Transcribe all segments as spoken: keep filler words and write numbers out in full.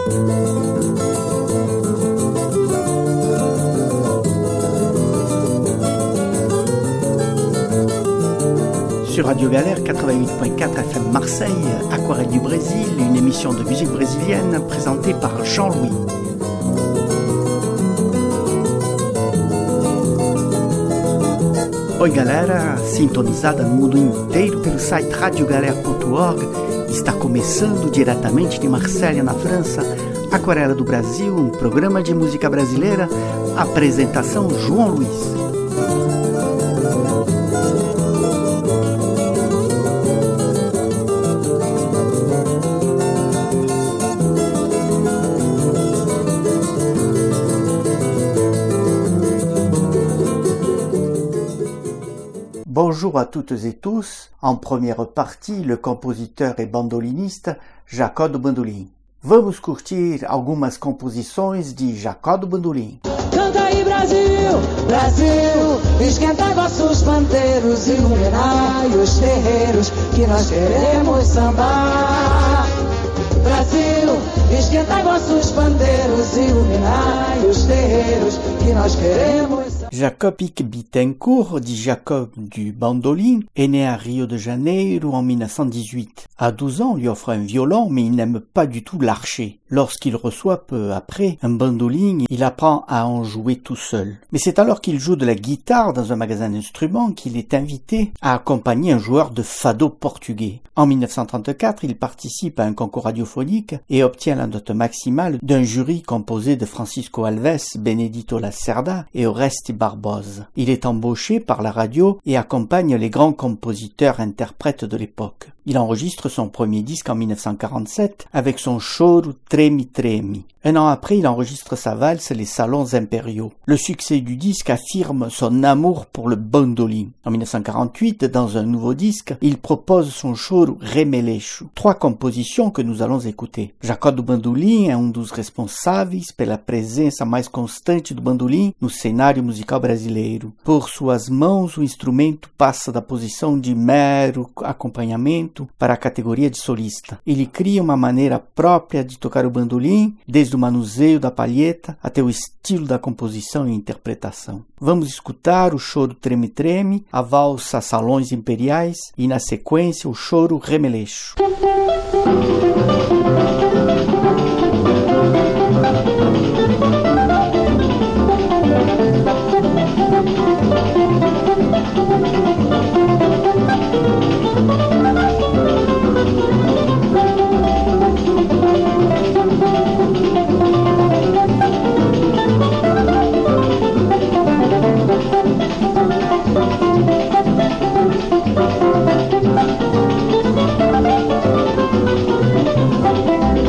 Sur Radio Galère quatre-vingt-huit point quatre F M Marseille, Aquarelle du Brésil, une émission de musique brésilienne présentée par Jean-Louis. Oi galera, sintonizada no mundo inteiro pelo site radio galera ponto org, está começando diretamente de Marselha, na França, Aquarela do Brasil, um programa de música brasileira, apresentação João Luiz. Bonjour à toutes et tous. En première partie, le compositeur et bandoliniste Jacó do Bandolim. Vamos curtir algumas composições de Jacó do Bandolim. Canta aí Brasil, Brasil, esquenta vossos pandeiros, iluminai os terreiros que nós queremos sambar. Brasil, esquenta vossos pandeiros, iluminai os terreiros que nós queremos sambar. Jacob Bittencourt, dit Jacob du Bandolim, est né à Rio de Janeiro en mille neuf cent dix-huit. À douze ans, on lui offre un violon, mais il n'aime pas du tout l'archer. Lorsqu'il reçoit peu après un bandolim, il apprend à en jouer tout seul. Mais c'est alors qu'il joue de la guitare dans un magasin d'instruments qu'il est invité à accompagner un joueur de fado portugais. En mille neuf cent trente-quatre, il participe à un concours radiophonique et obtient la note maximale d'un jury composé de Francisco Alves, Benedito Lacerda et Oreste Barbosa. Il est embauché par la radio et accompagne les grands compositeurs-interprètes de l'époque. Il enregistre son premier disque en mille neuf cent quarante-sept avec son Choro Treme Treme. Un an après, il enregistre sa valse Les Salons Impériaux. Le succès du disque affirme son amour pour le bandolim. En mille neuf cent quarante-huit, dans un nouveau disque, il propose son Choro Remeleixo. Trois compositions que nous allons écouter. Jacó do Bandolim é um dos responsáveis pela presença mais constante do bandolim no cenário musical brasileiro. Por suas mãos, o instrumento passa da posição de mero acompanhamento para a categoria de solista. Ele cria uma maneira própria de tocar o bandolim, desde o manuseio da palheta até o estilo da composição e interpretação. Vamos escutar o Choro Treme Treme, a valsa Salões Imperiais e, na sequência, o Choro Remeleixo. Thank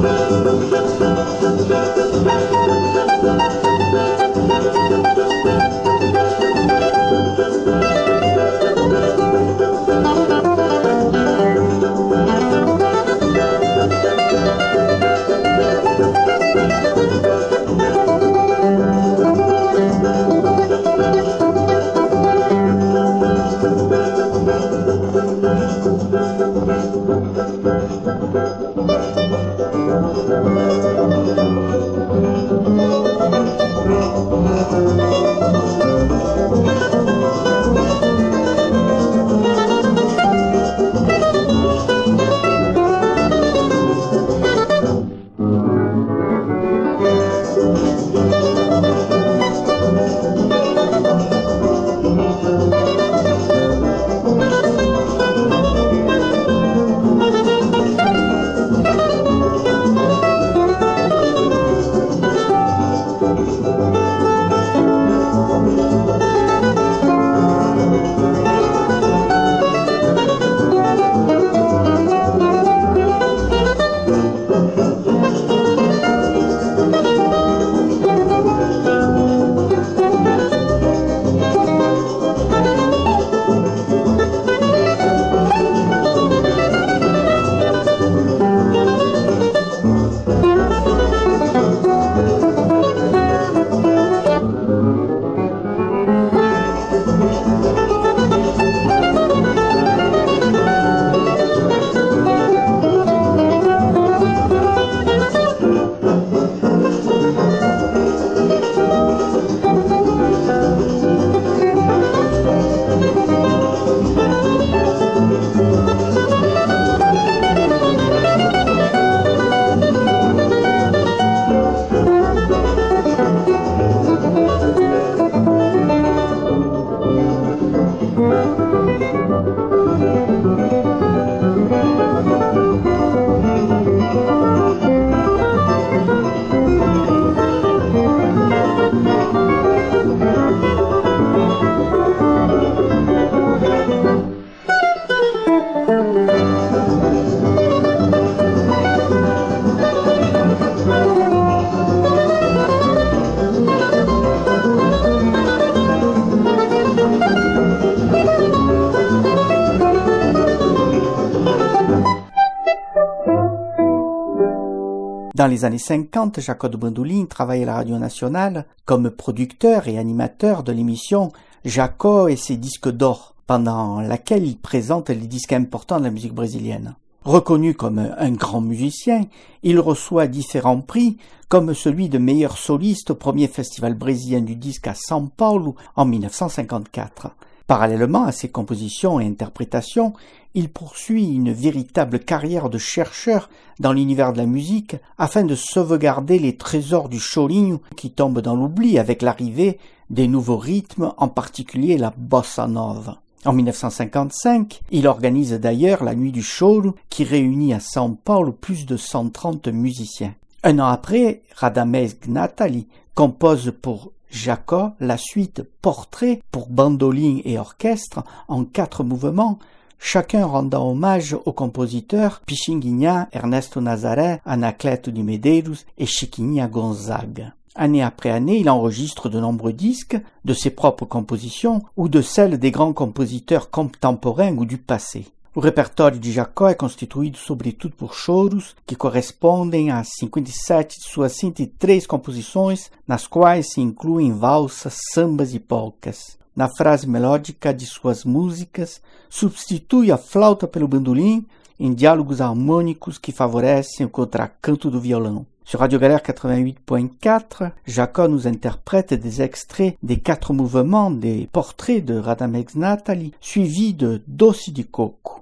Dans les années cinquante, Jaco Bandolin travaille à la radio nationale comme producteur et animateur de l'émission Jaco et ses disques d'or, pendant laquelle il présente les disques importants de la musique brésilienne. Reconnu comme un grand musicien, il reçoit différents prix, comme celui de meilleur soliste au premier festival brésilien du disque à São Paulo en mille neuf cent cinquante-quatre. Parallèlement à ses compositions et interprétations, il poursuit une véritable carrière de chercheur dans l'univers de la musique afin de sauvegarder les trésors du chorinho qui tombent dans l'oubli avec l'arrivée des nouveaux rythmes, en particulier la bossa nova. En mille neuf cent cinquante-cinq, il organise d'ailleurs la Nuit du Choro qui réunit à São Paulo plus de cent trente musiciens. Un an après, Radamés Gnatali compose pour Jaco la suite Portrait pour bandoline et orchestre en quatre mouvements, chacun rendant hommage aux compositeurs Pixinguinha, Ernesto Nazaré, Anacleto de Medeiros et Chiquinha Gonzaga. Année après année, il enregistre de nombreux disques de ses propres compositions ou de celles des grands compositeurs contemporains ou du passé. O repertório de Jaco é constituído sobretudo por choros, que correspondem a cinquenta e sete de suas cento e três composições, nas quais se incluem valsas, sambas e polcas. Na frase melódica de suas músicas, substitui a flauta pelo bandolim em diálogos harmônicos que favorecem o contracanto do violão. Sur Radio Galère quatre-vingt-huit point quatre, Jaco nous interprète des extraits des quatre mouvements des portraits de Radamés Gnatali, suivis de Doce de Coco.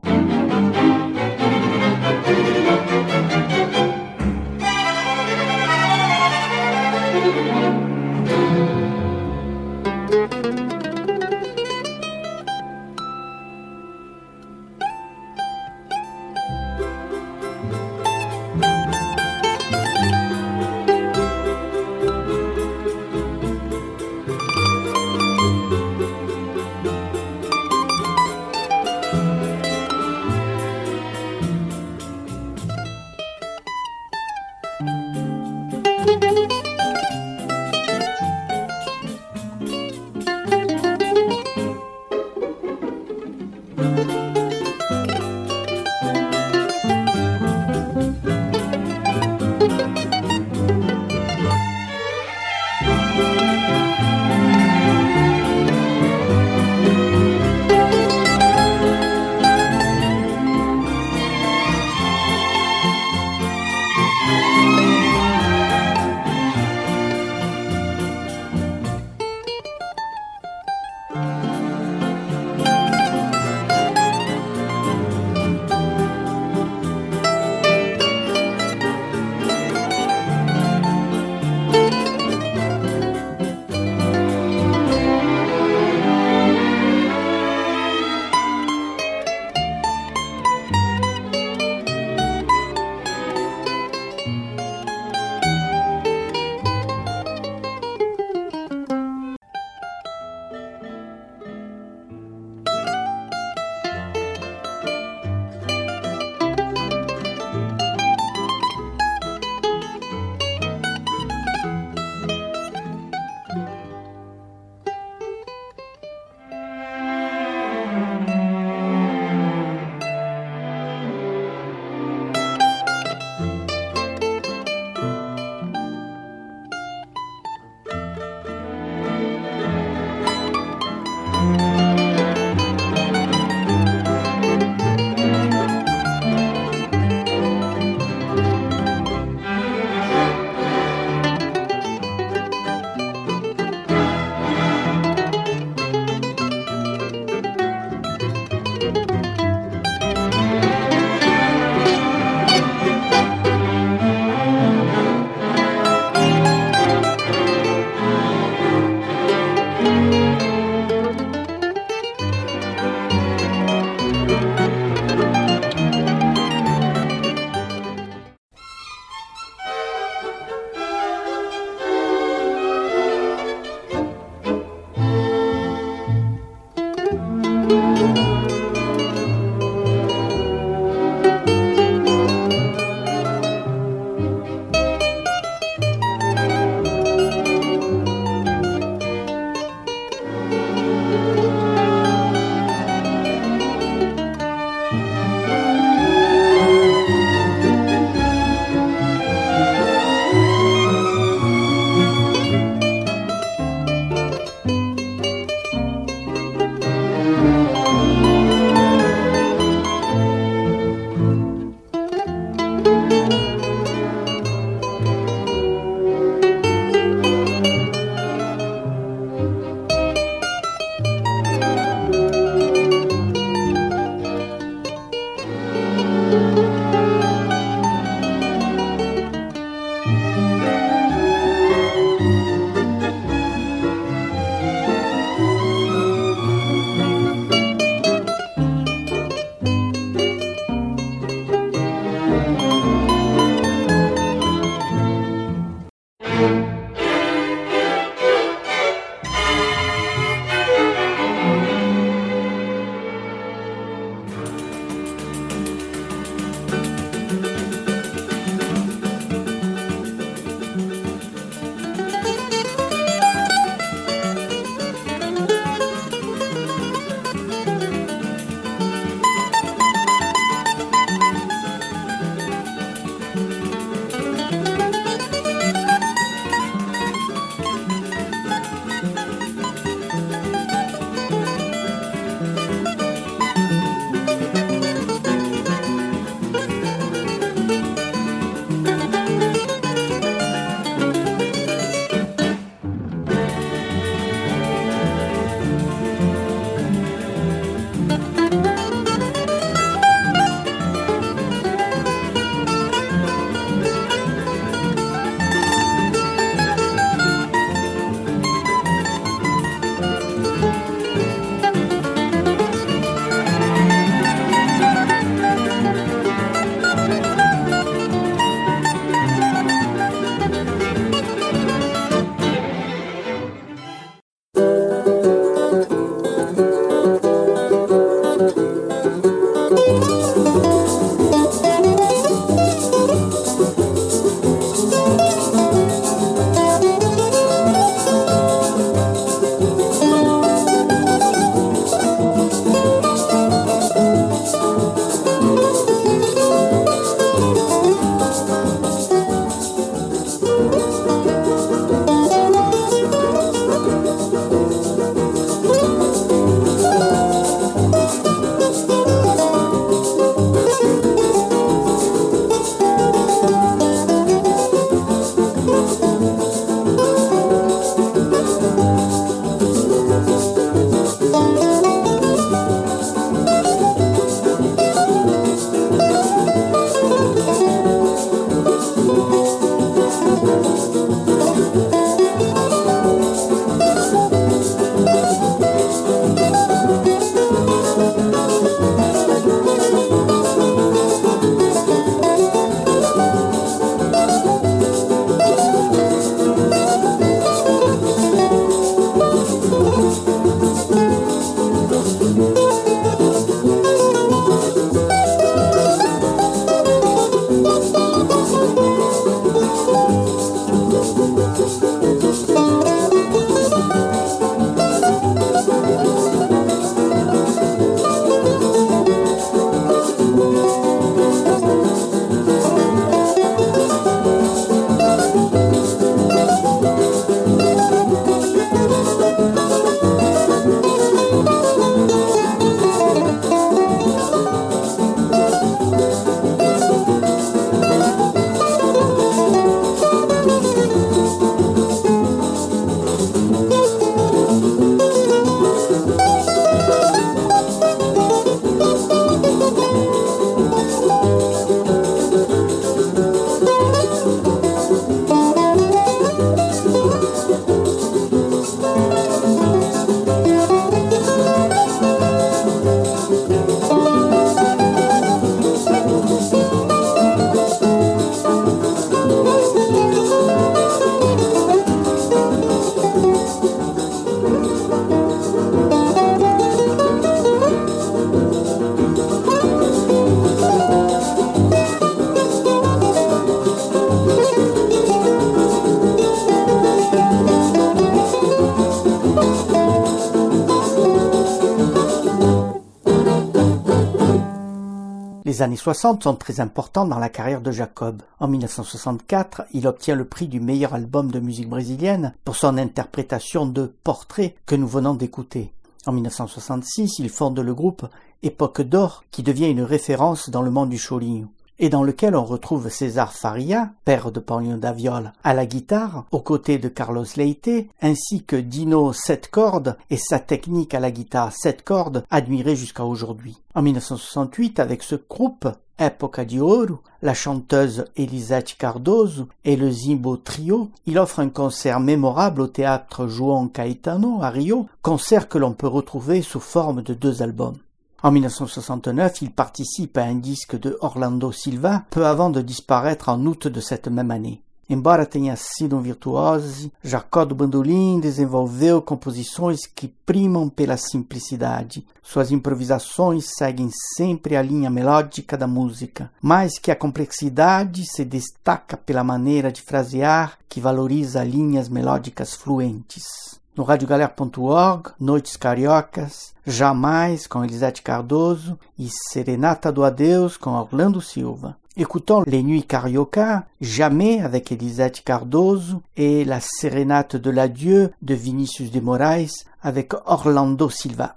Les années soixante sont très importantes dans la carrière de Jacob. En mille neuf cent soixante-quatre, il obtient le prix du meilleur album de musique brésilienne pour son interprétation de Portrait que nous venons d'écouter. En mille neuf cent soixante-six, il fonde le groupe Époque d'Or qui devient une référence dans le monde du cholinho et dans lequel on retrouve César Faria, père de Paulinho da Viola, à la guitare, aux côtés de Carlos Leite, ainsi que Dino sept cordes et sa technique à la guitare sept cordes admirée jusqu'à aujourd'hui. En mille neuf cent soixante-huit, avec ce groupe, Época de Ouro, la chanteuse Elisete Cardoso et le Zimbo Trio, il offre un concert mémorable au théâtre João Caetano à Rio, concert que l'on peut retrouver sous forme de deux albums. En mille neuf cent soixante-neuf, il participe à un disque de Orlando Silva, peu avant de disparaître en août de cette même année. Embora tenha sido um virtuose, Jacó do Bandolim desenvolveu composições que primam pela simplicidade. Suas improvisações seguem sempre a linha melódica da música, mas que a complexidade se destaca pela maneira de frasear que valoriza linhas melódicas fluentes. No rádio galera ponto org, Noites Cariocas, Jamais com Elisete Cardoso e Serenata do Adeus com Orlando Silva. Écoutons les Nuits Carioca, Jamais avec Elisete Cardoso et la Sérénate de l'Adieu de Vinícius de Moraes avec Orlando Silva.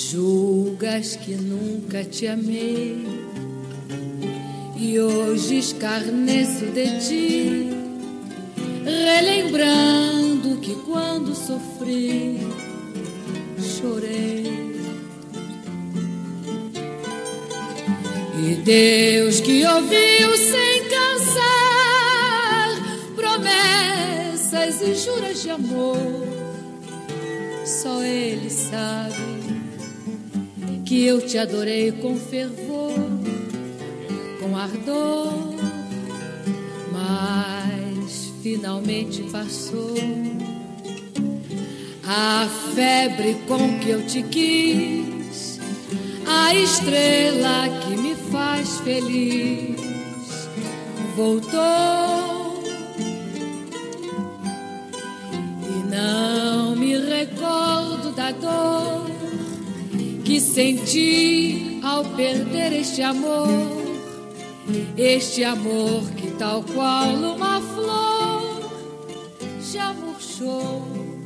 Julgas que nunca te amei e hoje escarneço de ti, relembrando que quando sofri, chorei. E Deus que ouviu sem cansar promessas e juras de amor, só Ele sabe que eu te adorei com fervor, com ardor, mas finalmente passou a febre com que eu te quis, a estrela que me faz feliz voltou e não me recordo da dor que senti ao perder este amor, este amor que tal qual uma flor já murchou.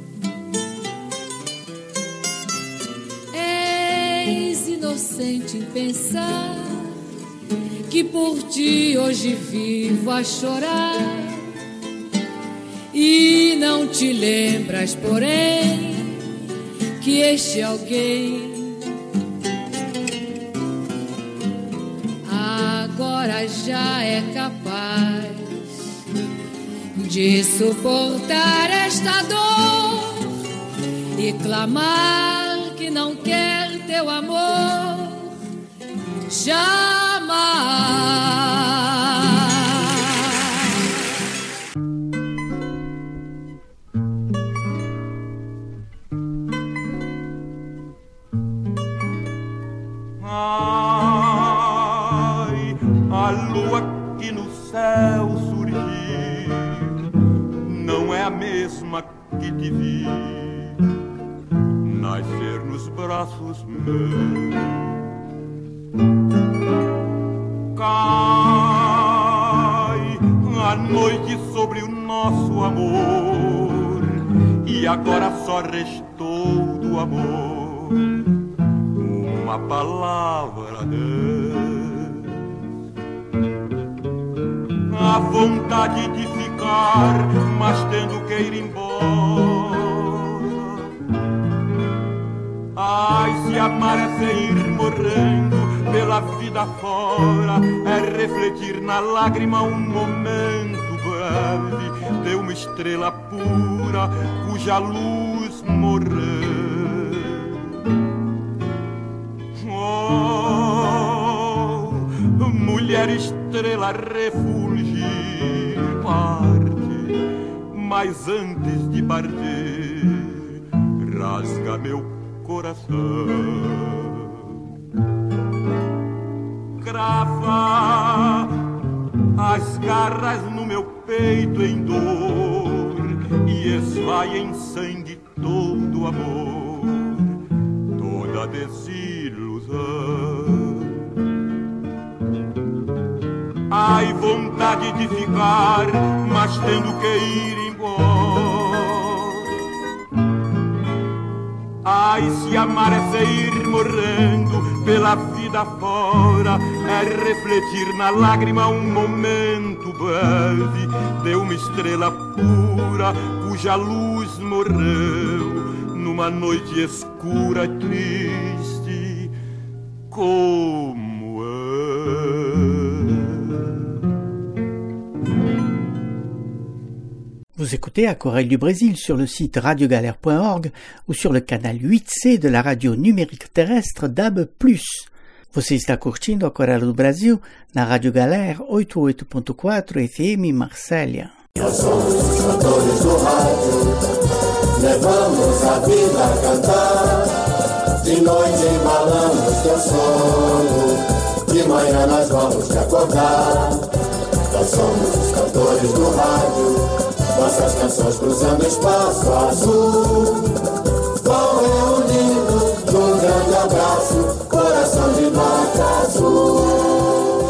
És inocente em pensar que por ti hoje vivo a chorar e não te lembras, porém, que este alguém agora já é capaz de suportar esta dor e clamar que não quer teu amor jamais. A lua que no céu surgir não é a mesma que te vi nascer nos braços meus. Cai a noite sobre o nosso amor e agora só restou do amor uma palavra de a vontade de ficar, mas tendo que ir embora. Ai, se amar é ir morrendo pela vida fora, é refletir na lágrima um momento breve de uma estrela pura cuja luz morreu. Oh, mulher estrela refulgir, parte, mas antes de partir, rasga meu coração. Crava as garras no meu peito em dor e esvai em sangue todo amor, toda desilusão. Ai, vontade de ficar, mas tendo que ir embora. Ai, se amar é sair morrendo pela vida fora, é refletir na lágrima um momento breve de uma estrela pura cuja luz morreu numa noite escura e triste como eu. Vous écoutez Aquarelle du Brésil sur le site radio galère point org ou sur le canal huit C de la radio numérique terrestre D A B plus. Você está curtindo Aquarelle do Brasil na Rádio Galera oitenta e oito ponto quatro F M Marsella. Nós somos os cantores do rádio, levamos a vida a cantar. De noite embalamos teu sono, de manhã nós vamos te acordar. Nós somos os cantores do rádio, nossas canções cruzando espaço azul, vão reunindo num grande abraço, coração de nota azul.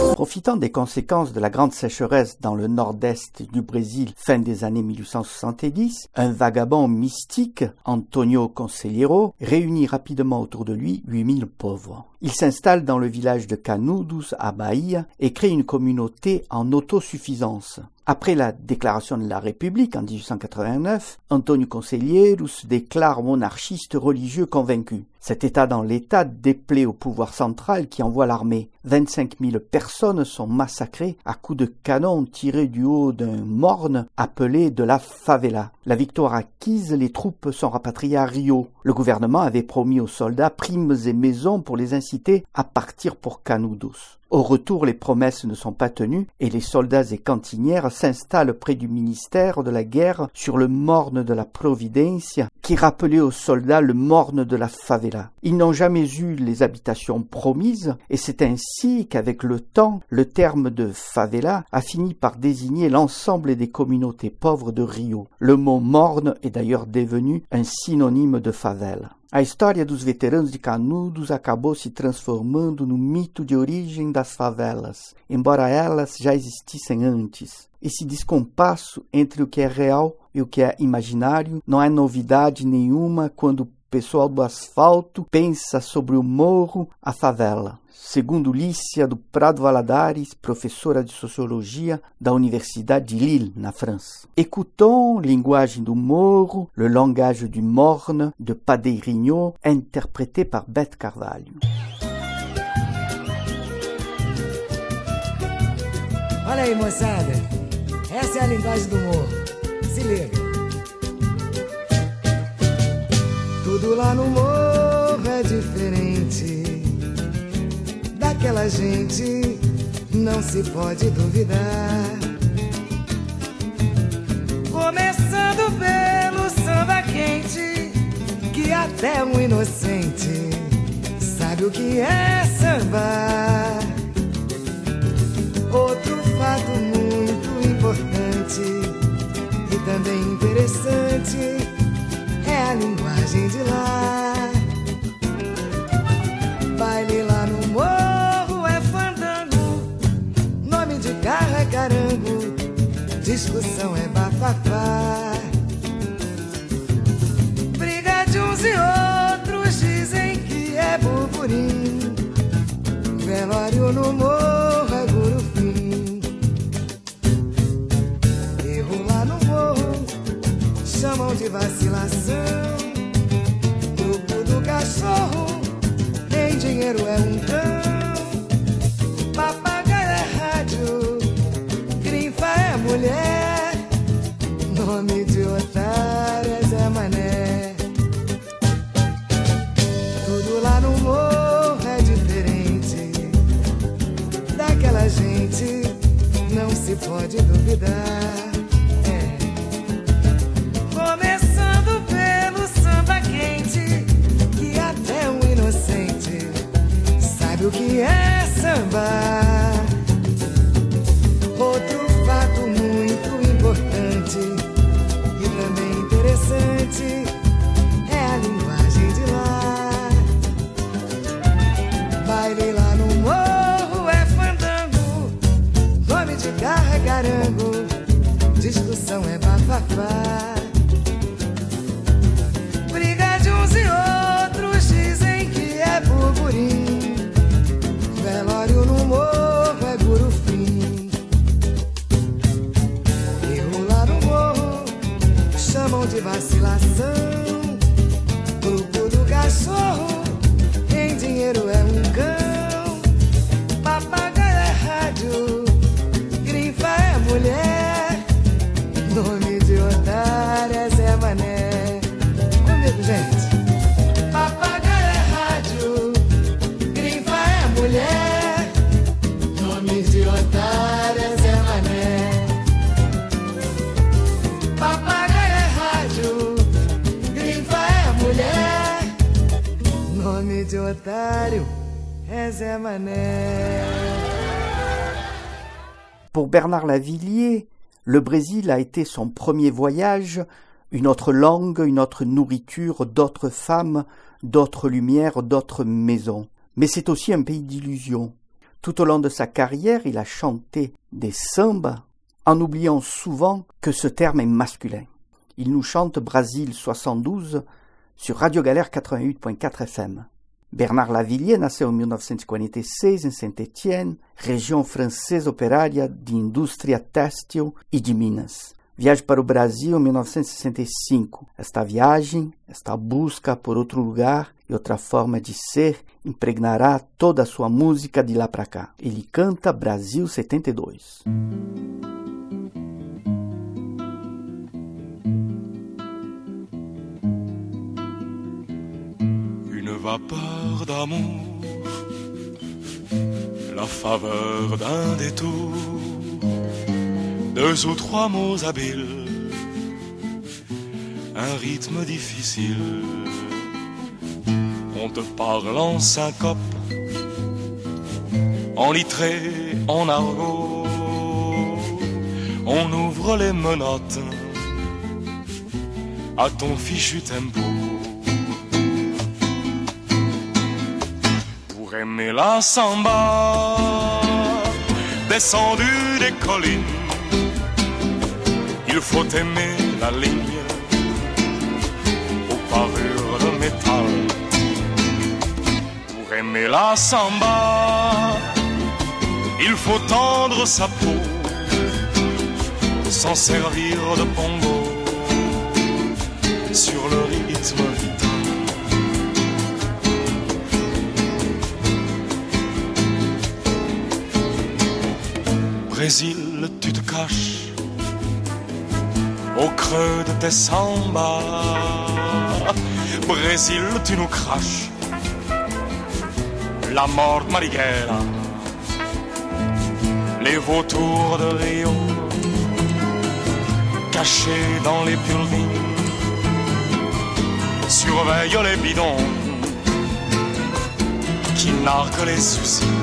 Profitant des conséquences de la grande sécheresse dans le nord-est du Brésil fin des années mille huit cent soixante-dix, un vagabond mystique, Antônio Conselheiro, réunit rapidement autour de lui huit mille pauvres. Il s'installe dans le village de Canudos, à Bahia, et crée une communauté en autosuffisance. Après la déclaration de la République en dix-huit cent quatre-vingt-neuf, Antônio Conselheiro se déclare monarchiste religieux convaincu. Cet état dans l'État déplaît au pouvoir central qui envoie l'armée. vingt-cinq mille personnes sont massacrées à coups de canon tirés du haut d'un morne appelé de la favela. La victoire acquise, les troupes sont rapatriées à Rio. Le gouvernement avait promis aux soldats primes et maisons pour les inciter à partir pour Canudos. Au retour, les promesses ne sont pas tenues et les soldats et cantinières s'installent près du ministère de la guerre sur le morne de la Providência qui rappelait aux soldats le morne de la favela. Ils n'ont jamais eu les habitations promises et c'est ainsi qu'avec le temps, le terme de favela a fini par désigner l'ensemble des communautés pauvres de Rio. Le mot morne est d'ailleurs devenu un synonyme de favela. A história dos veteranos de Canudos acabou se transformando no mito de origem das favelas, embora elas já existissem antes. Esse descompasso entre o que é real e o que é imaginário não é novidade nenhuma quando o pessoal do asfalto pensa sobre o morro, a favela. Segundo Lícia do Prado Valadares, professora de Sociologia da Universidade de Lille, na França. Écoutons Linguagem do Morro, le langage du morne, de Padeirinho, interprété par Beth Carvalho. Olha aí, moçada. Essa é a linguagem do morro. Se liga. Tudo lá no morro é diferente. Daquela gente não se pode duvidar. Começando pelo samba quente, que até um inocente sabe o que é samba. Outro fato muito importante e também interessante é a linguagem de lá. Baile lá no morro é fandango, nome de carro é carango, discussão é bafafá. Briga de uns e outros dizem que é burburim, velório no morro é gurufim. Erro lá no morro chamam de vacilação, grupo do cachorro tem dinheiro é um cão, papagaio é rádio, grinfa é mulher, nome de otário é Zé Mané. Tudo lá no morro é diferente, daquela gente não se pode duvidar. É. Começando pelo samba quente, que até um inocente sabe o que é samba. Outro fato muito importante e também interessante é a linguagem de lá. Baile lá no morro é fandango, nome de carro é carango, discussão é bafafá. Briga de uns e outros dizem que é burburim, velório no morro é gurufim. Erro lá no morro chamam de vacilação, grupo do cachorro tem dinheiro é um cão, papagaio é rádio, grinfa é mulher, nome de otário é Zé Mané. Comigo, gente. Papagaio é rádio, grinfa é mulher, nome de otário é Zé Mané. Papagaio é rádio, grinfa é mulher, nome de otário é Zé Mané. Pour Bernard Lavilliers, le Brésil a été son premier voyage, une autre langue, une autre nourriture, d'autres femmes, d'autres lumières, d'autres maisons. Mais c'est aussi un pays d'illusions. Tout au long de sa carrière, il a chanté des sambas en oubliant souvent que ce terme est masculin. Il nous chante Brasil soixante-douze sur Radio Galère quatre-vingt-huit point quatre F M. Bernard Lavilliers nasceu em mil novecentos e quarenta e seis em Saint-Étienne, região francesa operária de indústria têxtil e de Minas. Viaja para o Brasil em mil novecentos e sessenta e cinco. Esta viagem, esta busca por outro lugar e outra forma de ser impregnará toda a sua música de lá para cá. Ele canta Brasil setenta e dois. Une vapeur d'amour, la faveur d'un détour, deux ou trois mots habiles, un rythme difficile. On te parle en syncope, en littré, en argot. On ouvre les menottes à ton fichu tempo. Pour aimer la samba, descendu des collines, il faut aimer la ligne aux parures de métal. Pour aimer la samba, il faut tendre sa peau, s'en servir de bongo sur le rythme vital. Brésil, tu te caches au creux de tes sambas. Brésil, tu nous craches la mort Marighella. Les vautours de Rio, cachés dans les buildings, surveillent les bidons qui narguent les soucis.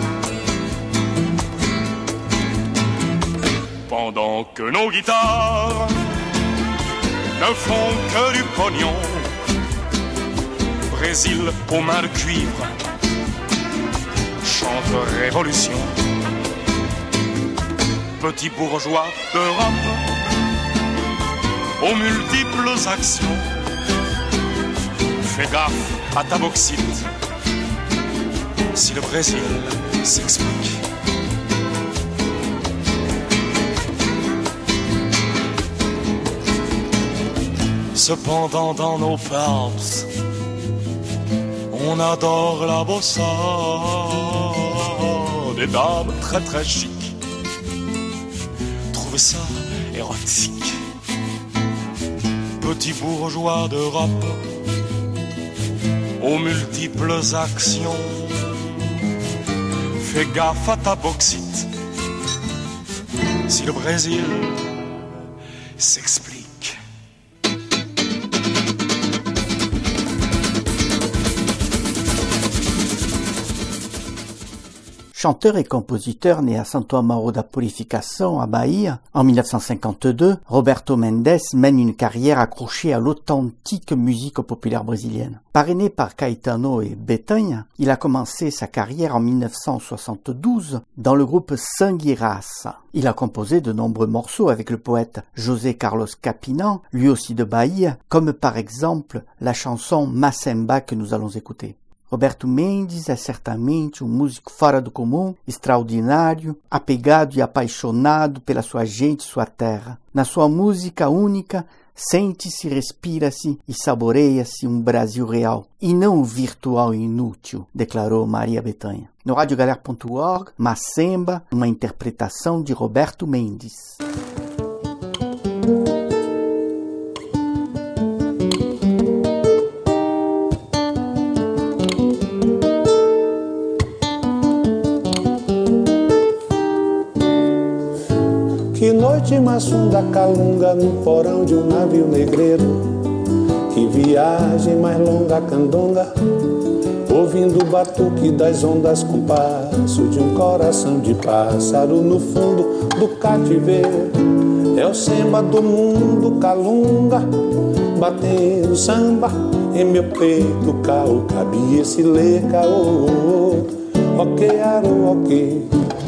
Pendant que nos guitares ne font que du pognon, Brésil aux mains de cuivre chante révolution. Petit bourgeois d'Europe aux multiples actions, fais gaffe à ta bauxite si le Brésil s'explique. Cependant dans nos pubs, on adore la bossa, des dames très très chic, trouvent ça érotique. Petit bourgeois d'Europe, aux multiples actions, fais gaffe à ta bauxite si le Brésil s'explique. Chanteur et compositeur né à Santo Amaro da Purificação, à Bahia, en mille neuf cent cinquante-deux, Roberto Mendes mène une carrière accrochée à l'authentique musique populaire brésilienne. Parrainé par Caetano et Betânia, il a commencé sa carrière en mille neuf cent soixante-douze dans le groupe Sangue e Raça. Il a composé de nombreux morceaux avec le poète José Carlos Capinan, lui aussi de Bahia, comme par exemple la chanson Macemba que nous allons écouter. Roberto Mendes é certamente um músico fora do comum, extraordinário, apegado e apaixonado pela sua gente e sua terra. Na sua música única, sente-se, respira-se e saboreia-se um Brasil real, e não um virtual inútil, declarou Maria Betânia. No radio galera ponto org, Macemba, uma interpretação de Roberto Mendes. Que noite maçunda calunga no porão de um navio negreiro. Que viagem mais longa candonga, ouvindo o batuque das ondas com passo de um coração de pássaro no fundo do cativeiro. É o samba do mundo calunga, batendo samba em meu peito, caô, cabia esse lê, caô. ok, aro, ok.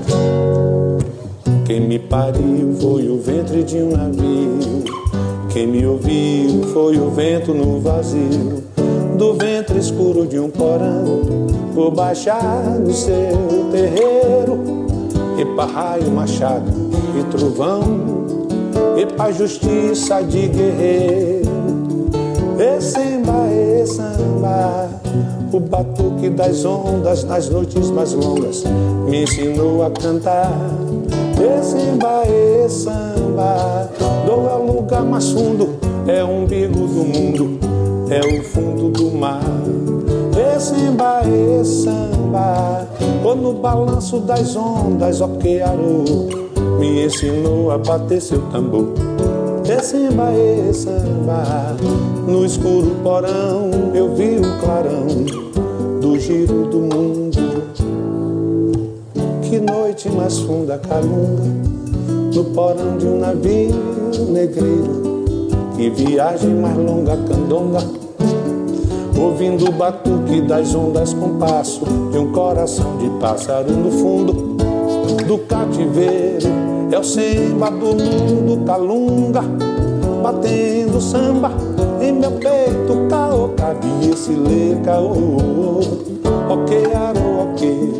Quem me pariu foi o ventre de um navio. Quem me ouviu foi o vento no vazio. Do ventre escuro de um porão vou baixar no seu terreiro. E pra raio, machado e trovão, e pra justiça de guerreiro. E samba, e samba, o batuque das ondas nas noites mais longas me ensinou a cantar. E samba, e samba, dou é o lugar mais fundo, é o umbigo do mundo, é o fundo do mar. E samba, e samba, ou no balanço das ondas, ok, arô, me ensinou a bater seu tambor. E samba, e samba, no escuro porão eu vi o clarão do giro do mundo. Que noite mais funda, calunga, no porão de um navio negreiro. Que viagem mais longa, candonga, ouvindo o batuque das ondas com passo de um coração de pássaro no fundo do cativeiro. É o samba do mundo, calunga, batendo samba em meu peito, caô, cabe esse lê, caô, ok, aro, ok.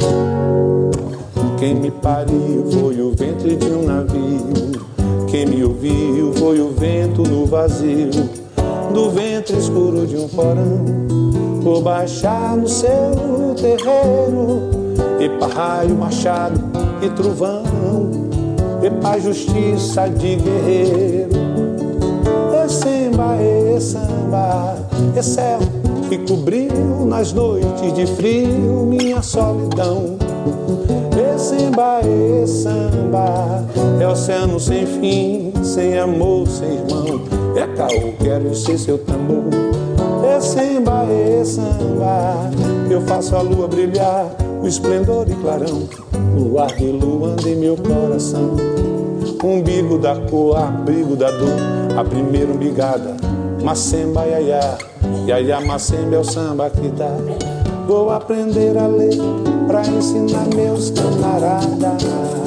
Quem me pariu foi o ventre de um navio. Quem me ouviu foi o vento no vazio. Do ventre escuro de um porão vou baixar no seu terreiro. E pra raio, machado e trovão, e pra justiça de guerreiro. E samba, e samba, e céu que cobriu nas noites de frio minha solidão. E samba, e samba, é oceano sem fim, sem amor, sem irmão. É caô, quero ser seu tambor. E samba, e samba, eu faço a lua brilhar, o esplendor e clarão, luar de lua anda em meu coração. Umbigo da cor, abrigo da dor, a primeira umbigada, macemba, iaiá, iaiá, macemba é o samba que dá. Vou aprender a ler pra ensinar meus camaradas.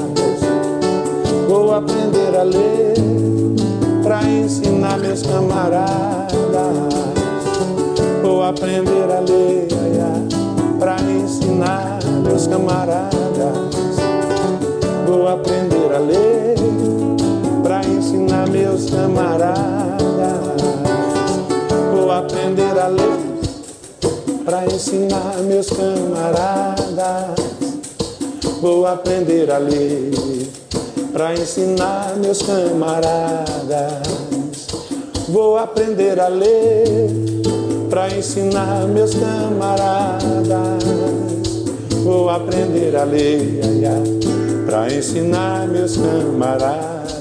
Vou aprender a ler pra ensinar meus camaradas. Vou aprender a ler, iaiá, pra ensinar meus camaradas. Vou aprender a ler pra ensinar meus camaradas. Vou aprender a ler pra ensinar meus camaradas. Vou aprender a ler pra ensinar meus camaradas. Vou aprender a ler pra ensinar meus camaradas. Vou aprender a ler, ai, ai, pra ensinar meus camaradas.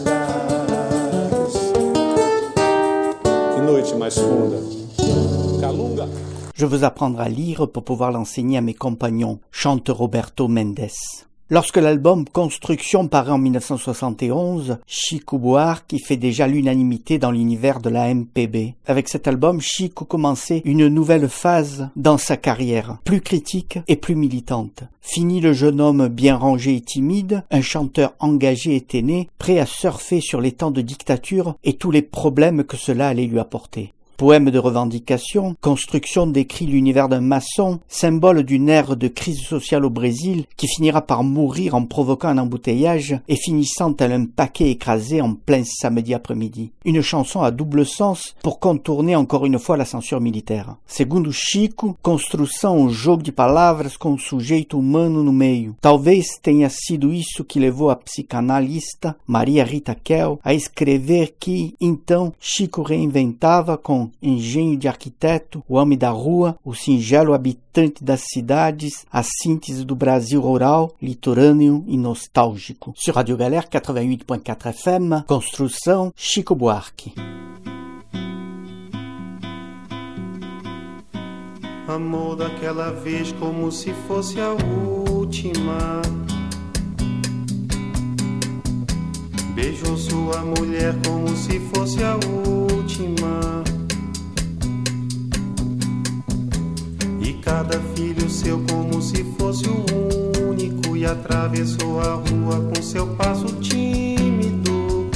Que noite mais funda, calunga. Je veux apprendre à lire pour pouvoir l'enseigner à mes compagnons, chante Roberto Mendes. Lorsque l'album Construction paraît en dix-neuf cent soixante et onze, Chico Buarque fait déjà l'unanimité dans l'univers de la M P B. Avec cet album, Chico commençait une nouvelle phase dans sa carrière, plus critique et plus militante. Fini le jeune homme bien rangé et timide, un chanteur engagé était né, prêt à surfer sur les temps de dictature et tous les problèmes que cela allait lui apporter. Poème de revendication, Construction décrit l'univers d'un maçon, symbole d'une ère de crise sociale au Brésil qui finira par mourir en provoquant un embouteillage et finissant tel un paquet écrasé en plein samedi après-midi. Une chanson à double sens pour contourner encore une fois la censure militaire. Segundo Chico, construção um jogo de palavras com um sujeito humano no meio. Talvez tenha sido isso que levou a psicanalista Maria Rita Kell a escrever que, então, Chico reinventava com engenho de arquiteto, o homem da rua, o singelo habitante das cidades, a síntese do Brasil rural, litorâneo e nostálgico. Sur Radio Galère quatre-vingt-huit point quatre F M, Construção, Chico Buarque. Amor daquela vez como se fosse a última. Beijou sua mulher como se fosse a última. E cada filho seu como se fosse o atravessou a rua com seu passo tímido.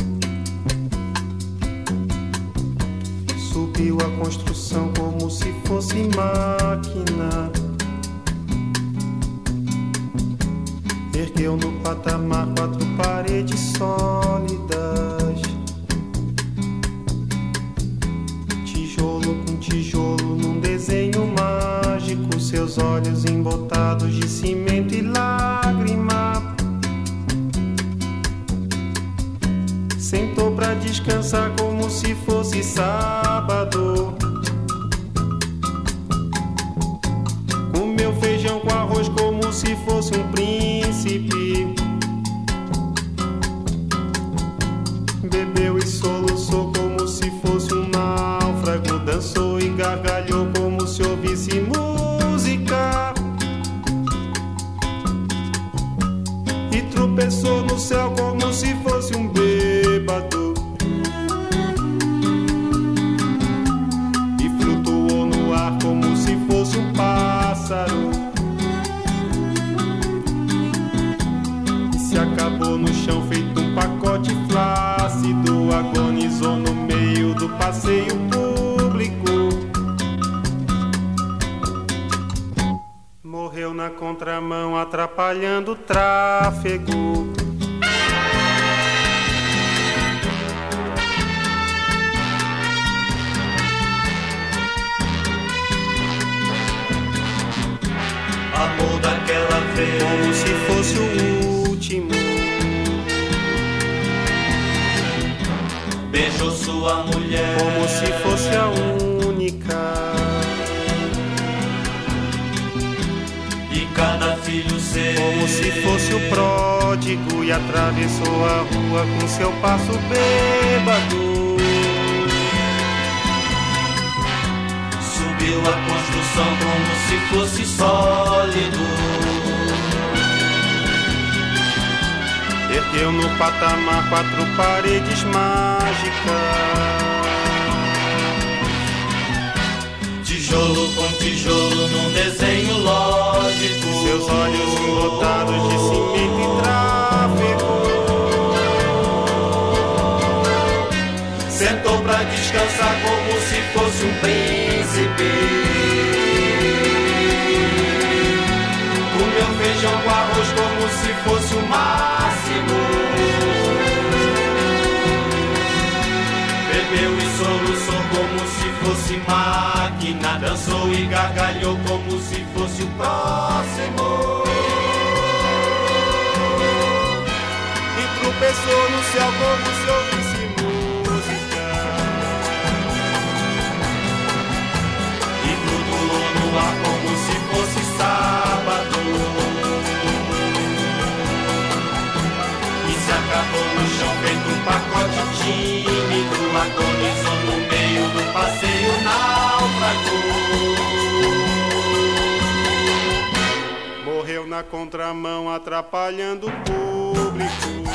Subiu a construção como se fosse máquina. Ergueu no patamar quatro paredes sólidas. Tijolo com tijolo num desenho mágico, seus olhos embotados de cimento e lágrima. Sentou pra descansar como se fosse sábado. Comeu feijão com arroz como se fosse um príncipe. Bebeu e soluçou como se fosse um náufrago. Dançou e gargalhou como se ouvisse música. E tropeçou no céu como se fosse um bêbado. E flutuou no ar como se fosse um pássaro. E se acabou no chão feito um pacote flácido. Agonizou no meio do passeio público. Morreu na contramão atrapalhando o tráfego. Amor daquela vez como se fosse o último. Beijou sua mulher como se fosse a única. E cada filho seu como se fosse o pródigo. E atravessou a rua com seu passo bêbado. Subiu a construção como se fosse sólido. Ergueu no patamar quatro paredes mágicas. Tijolo com tijolo num desenho lógico. Seus olhos embotados de cimento e tráfego. Sentou pra descansar como se fosse um príncipe. Comeu feijão com arroz como se fosse o máximo. Bebeu e soluçou como se fosse máquina. Dançou e gargalhou como se fosse o próximo. E tropeçou no céu como se ouvisse música. E flutuou no ar como se fosse sábado. E se acabou no chão feito um pacote tímido. Agonizou no meio do passeio náufrago. Morreu na contramão atrapalhando o público.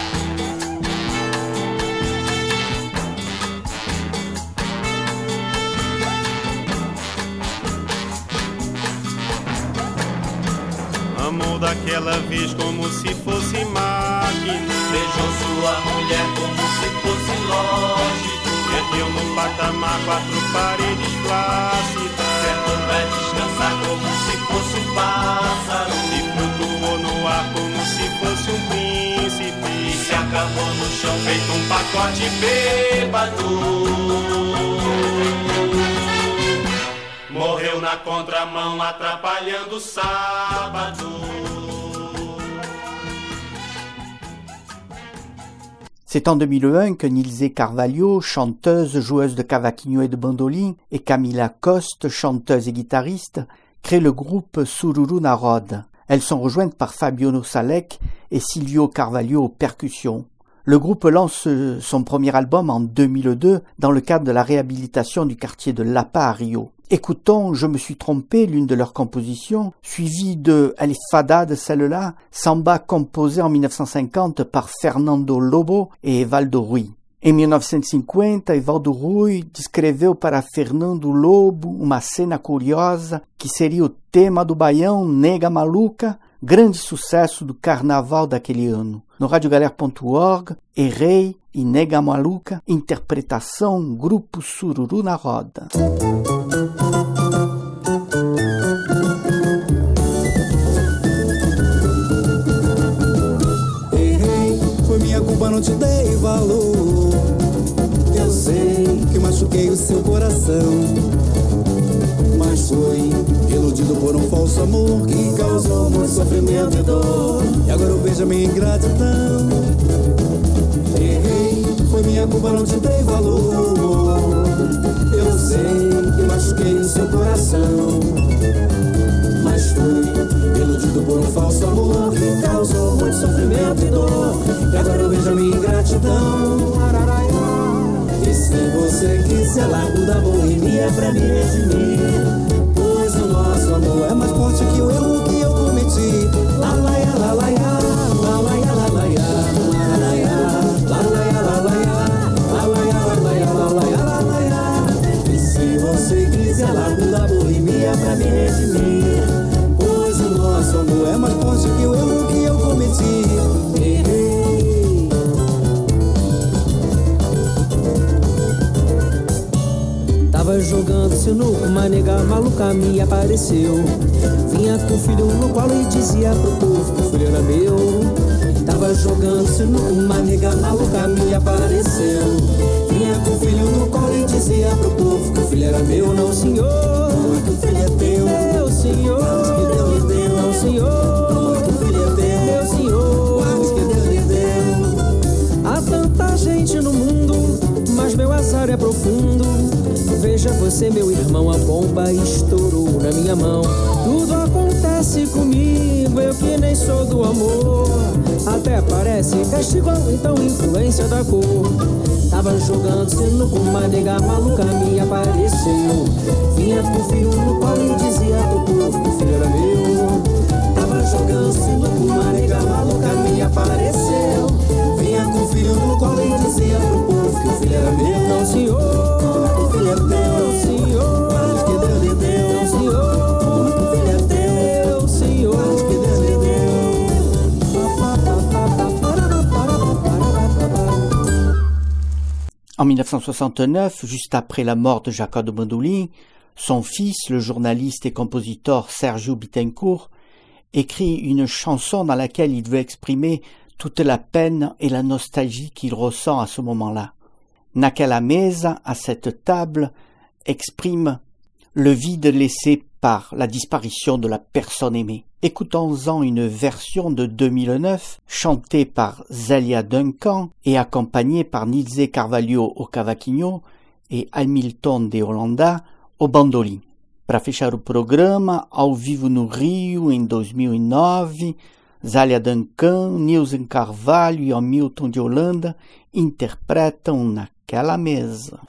Amou daquela vez como se fosse máquina. Beijou sua mulher como se fosse lógico. Ergueu no patamar quatro paredes flácidas. Sentou pra descansar como se fosse um pássaro. E flutuou no ar como se fosse um príncipe. E se acabou no chão feito um pacote bêbado. Morreu na contramão atrapalhando o sábado. C'est en deux mille un que Nilse Carvalho, chanteuse, joueuse de cavaquinho et de bandoline, et Camila Coste, chanteuse et guitariste, créent le groupe Sururu Narod. Elles sont rejointes par Fabiano Salek et Silvio Carvalho aux percussions. Le groupe lance son premier album en deux mille deux dans le cadre de la réhabilitation du quartier de Lapa à Rio. Écoutons Je me suis trompé, l'une de leurs compositions, suivie de Elle est fada de celle-là, samba composé en mille neuf cent cinquante par Fernando Lobo e Evaldo Rui. Em mille neuf cent cinquenta, Evaldo Rui descreveu para Fernando Lobo uma cena curiosa que seria o tema do baião Nega Maluca, grande sucesso do carnaval daquele ano. No radiogalera ponto org, Errei e Nega Maluca, interpretação Grupo Sururu na Roda. Errei, foi minha culpa, não te dei valor. Eu sei que machuquei o seu coração, mas foi iludido por um falso amor que causou muito sofrimento e dor. E agora eu vejo a minha ingratidão. Errei, foi minha culpa, não te dei valor. Eu sei que machuquei o seu coração, mas fui iludido por um falso amor que causou muito sofrimento e dor. E agora eu vejo a minha ingratidão. E se você quiser, largo da boemia pra me redimir, pois o nosso amor é mais forte que o erro que eu cometi. Lá, lá, ya, lá, lá, ya, lá, lá, ya, lá, lá, ya, lá, lá, ya, lá, lá, ya, lá, lá, ya, lá, lá, ya, lá, lá, ya, lá, lá, ya, lá, lá, ya. E se você quiser, largo da boemia pra me redimir, pois o nosso amor é mais forte que o erro que eu cometi. Errei. Tava jogando sinuca, uma nega maluca me apareceu. Vinha com o filho no colo e dizia pro povo que o filho era meu. Tava jogando sinuca, uma nega maluca me apareceu. Vinha com o filho no colo e dizia pro povo que o filho era meu. Não, senhor, que o filho é teu. Meu senhor, que Deus lhe deu. Não, senhor, que o filho é teu. Meu senhor, que Deus lhe deu. Há tanta gente no mundo, mas meu azar é profundo. Veja você, meu irmão, a bomba estourou na minha mão. Tudo acontece comigo, eu que nem sou do amor. Até parece castigo, então influência da cor. Tava jogando sino com uma nega maluca me apareceu. Vinha com o filho no colo e dizia pro povo que o filho era meu. Tava jogando sino com uma nega maluca me apareceu. Vinha com o filho no colo e dizia pro povo que o filho era meu. Não, senhor, o filho é teu, senhor, mas que Deus lhe deu, senhor, o filho é teu, senhor, mas que Deus lhe deu. En mille neuf cent soixante-neuf, juste après la mort de Jacob de Bandolin, son fils, le journaliste et compositeur Sergio Bittencourt, écrit une chanson dans laquelle il veut exprimer toute la peine et la nostalgie qu'il ressent à ce moment-là. Naquela mesa, à cette table, exprime le vide laissé par la disparition de la personne aimée. Écoutons-en une version de deux mille neuf, chantée par Zélia Duncan et accompagnée par Nilze Carvalho au cavaquinho e Hamilton de Holanda au bandolim. Para fechar o programa, ao vivo no Rio, em dois mil e nove, Zélia Duncan, Nilze Carvalho e Hamilton de Holanda interpretam Naquela Mesa.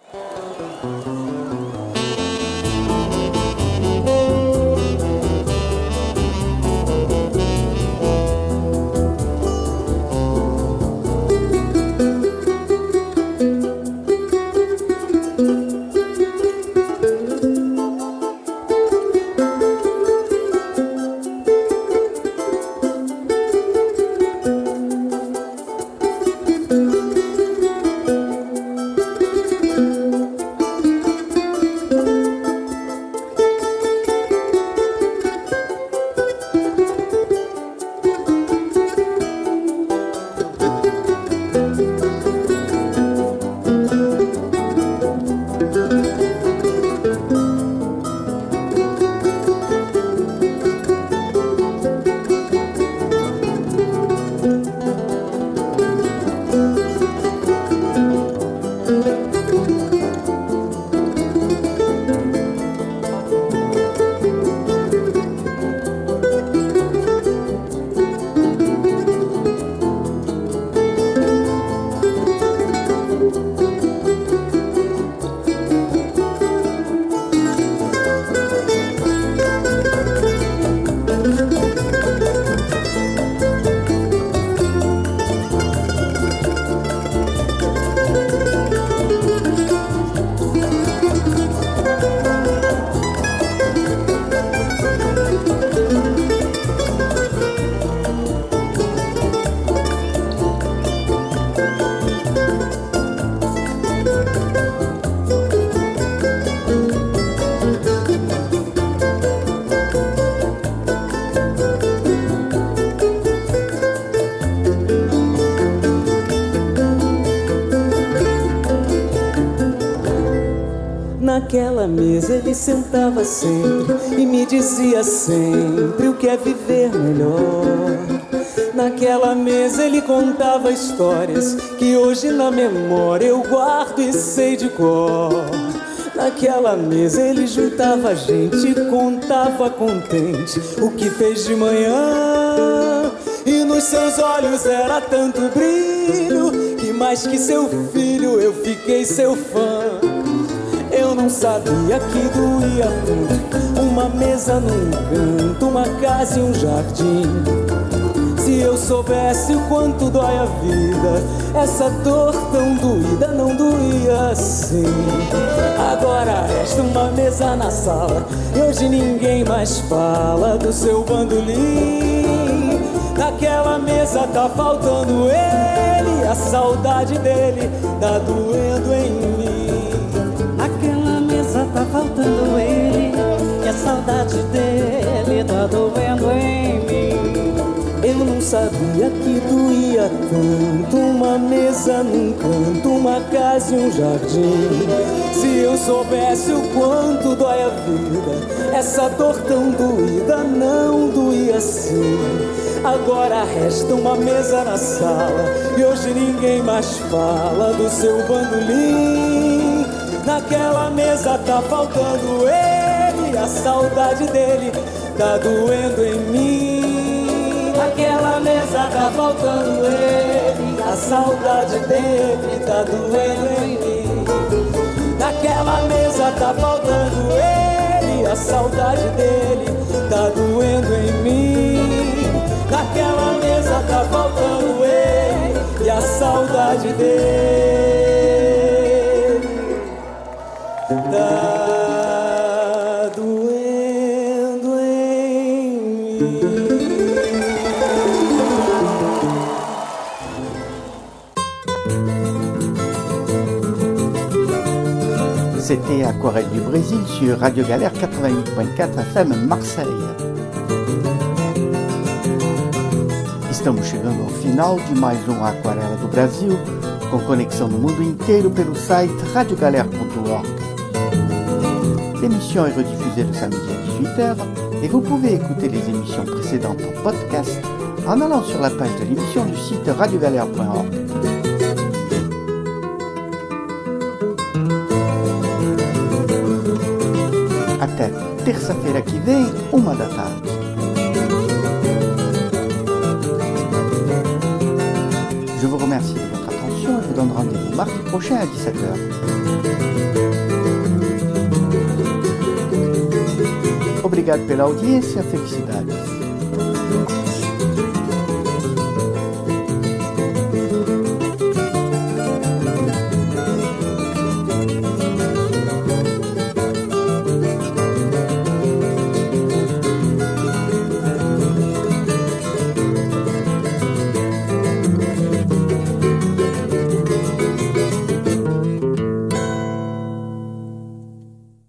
Naquela mesa ele sentava sempre e me dizia sempre o que é viver melhor. Naquela mesa ele contava histórias que hoje na memória eu guardo e sei de cor. Naquela mesa ele juntava a gente e contava contente o que fez de manhã. E nos seus olhos era tanto brilho que mais que seu filho eu fiquei seu fã. Eu não sabia que doía tanto uma mesa num canto, uma casa e um jardim. Se eu soubesse o quanto dói a vida, essa dor tão doída não doía assim. Agora resta uma mesa na sala e hoje ninguém mais fala do seu bandolim. Naquela mesa tá faltando ele, a saudade dele tá doendo em mim. Naquela mesa tá faltando ele, e a saudade dele tá doendo em mim. Eu não sabia que doía tanto uma mesa num canto, uma casa e um jardim. Se eu soubesse o quanto dói a vida, essa dor tão doída não doía assim. Agora resta uma mesa na sala e hoje ninguém mais fala do seu bandolim. Naquela mesa tá faltando ele, a saudade dele tá doendo em mim. Naquela mesa tá faltando ele, a saudade dele tá doendo em mim. Naquela mesa tá faltando ele, a saudade dele tá doendo em mim. Naquela mesa tá faltando ele e a saudade dele tá doendo em mim. C'était Aquarelle du Brésil sur Radio Galère quatre-vingt-huit point quatre F M Marseille. Estamos chegando ao final de mais um Aquarela do Brasil, com conexão no mundo inteiro pelo site radio galère ponto org. L'émission est rediffusée le samedi à dix-huit heures et vous pouvez écouter les émissions précédentes en podcast en allant sur la page de l'émission du site radio galère point org. Até terça-feira que vem, uma da tarde. Je vous remercie de votre attention et vous donne rendez-vous mardi prochain à dix-sept heures. Obrigado pela audiência, felicidades.